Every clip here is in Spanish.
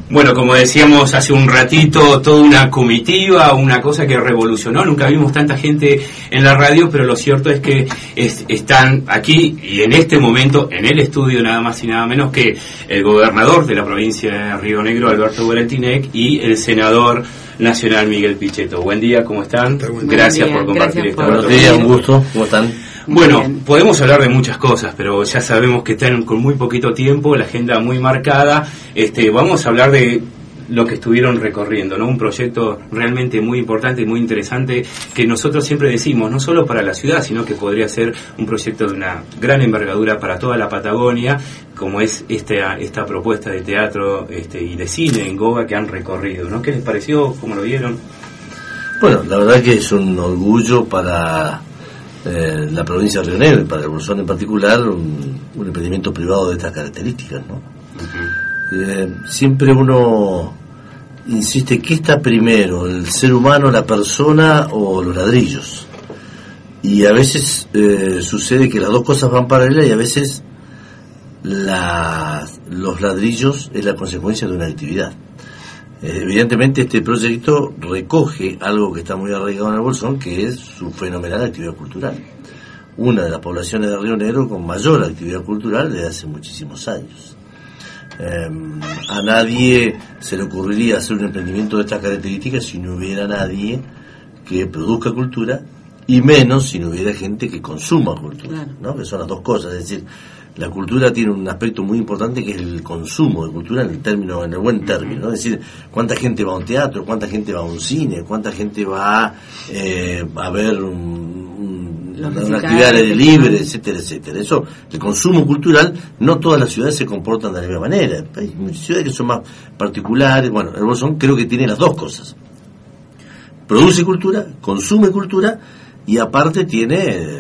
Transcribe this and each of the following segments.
Bueno, como decíamos hace un ratito, toda una comitiva, una cosa que revolucionó. Nunca vimos tanta gente en la radio, pero lo cierto es que están aquí y en este momento en el estudio nada más y nada menos que el gobernador de la provincia de Río Negro, Alberto Guaratinec, y el senador nacional Miguel Pichetto. Buen día, ¿cómo están? Gracias por compartir esta Buenos días, un gusto. ¿Cómo están? Bueno, podemos hablar de muchas cosas, pero ya sabemos que están con muy poquito tiempo, la agenda muy marcada. Vamos a hablar de lo que estuvieron recorriendo, ¿no? Un proyecto realmente muy importante y muy interesante que nosotros siempre decimos, no solo para la ciudad, sino que podría ser un proyecto de una gran envergadura para toda la Patagonia, como es esta propuesta de teatro y de cine en Goga que han recorrido, ¿no? ¿Qué les pareció? ¿Cómo lo vieron? Bueno, la verdad que es un orgullo para la provincia de Río Negro y para el Bolsón en particular, un emprendimiento privado de estas características, ¿no? Siempre uno insiste, ¿qué está primero, el ser humano, la persona o los ladrillos? Y a veces sucede que las dos cosas van paralelas y a veces los ladrillos es la consecuencia de una actividad. Evidentemente este proyecto recoge algo que está muy arraigado en el Bolsón, que es su fenomenal actividad cultural. Una de las poblaciones de Río Negro con mayor actividad cultural desde hace muchísimos años. A nadie se le ocurriría hacer un emprendimiento de estas características si no hubiera nadie que produzca cultura, y menos si no hubiera gente que consuma cultura, ¿no? Que son las dos cosas. Es decir, la cultura tiene un aspecto muy importante que es el consumo de cultura en el buen término, ¿no? Es decir, cuánta gente va a un teatro, cuánta gente va a un cine, cuánta gente va a ver una actividad al aire libre, etcétera, etcétera. Eso, el consumo cultural, no todas las ciudades se comportan de la misma manera. Hay muchas ciudades que son más particulares. Bueno, el Bolsón creo que tiene las dos cosas. Produce cultura, consume cultura, y aparte tiene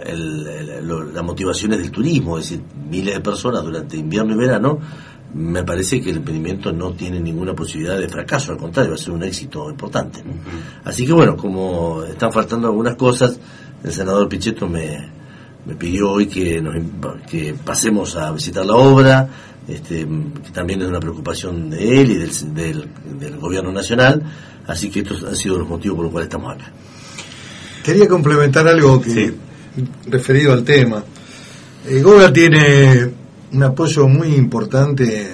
las motivaciones del turismo, es decir, miles de personas durante invierno y verano. Me parece que el emprendimiento no tiene ninguna posibilidad de fracaso, al contrario, va a ser un éxito importante, ¿no? Así que bueno, como están faltando algunas cosas, el senador Pichetto me pidió hoy que pasemos a visitar la obra, que también es una preocupación de él y del gobierno nacional, así que estos han sido los motivos por los cuales estamos acá. Quería complementar algo referido al tema. Goga tiene un apoyo muy importante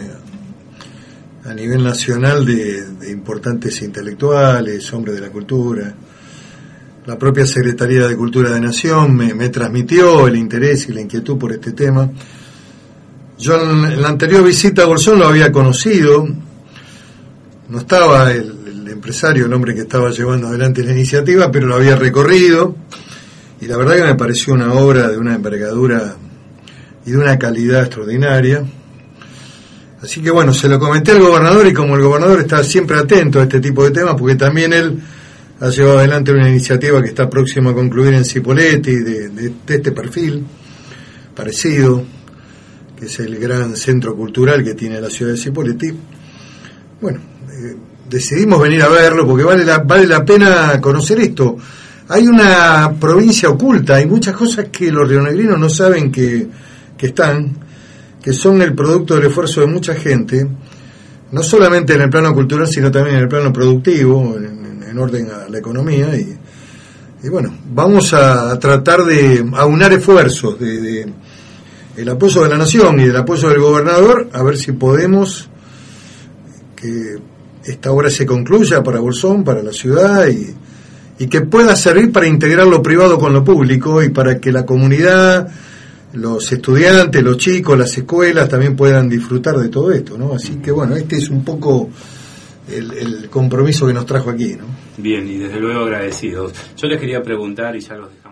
a nivel nacional de importantes intelectuales, hombres de la cultura. La propia Secretaría de Cultura de Nación me transmitió el interés y la inquietud por este tema. Yo en la anterior visita a Bolsón lo había conocido, no estaba el empresario, el hombre que estaba llevando adelante la iniciativa, pero lo había recorrido, y la verdad que me pareció una obra de una envergadura y de una calidad extraordinaria. Así que bueno, se lo comenté al gobernador, y como el gobernador está siempre atento a este tipo de temas, porque también él ha llevado adelante una iniciativa que está próxima a concluir en Cipolletti de este perfil parecido, que es el gran centro cultural que tiene la ciudad de Cipolletti. Bueno, decidimos venir a verlo porque vale la pena conocer esto. Hay una provincia oculta, hay muchas cosas que los rionegrinos no saben que están, que son el producto del esfuerzo de mucha gente, no solamente en el plano cultural, sino también en el plano productivo, en orden a la economía, y bueno, vamos a tratar de aunar esfuerzos de el apoyo de la nación y del apoyo del gobernador, a ver si podemos que esta obra se concluya para Bolsón, para la ciudad, y que pueda servir para integrar lo privado con lo público, y para que la comunidad, los estudiantes, los chicos, las escuelas también puedan disfrutar de todo esto, ¿no? Así que bueno, este es un poco el compromiso que nos trajo aquí, ¿no? Bien, y desde luego agradecidos. Yo les quería preguntar, y ya los dejamos.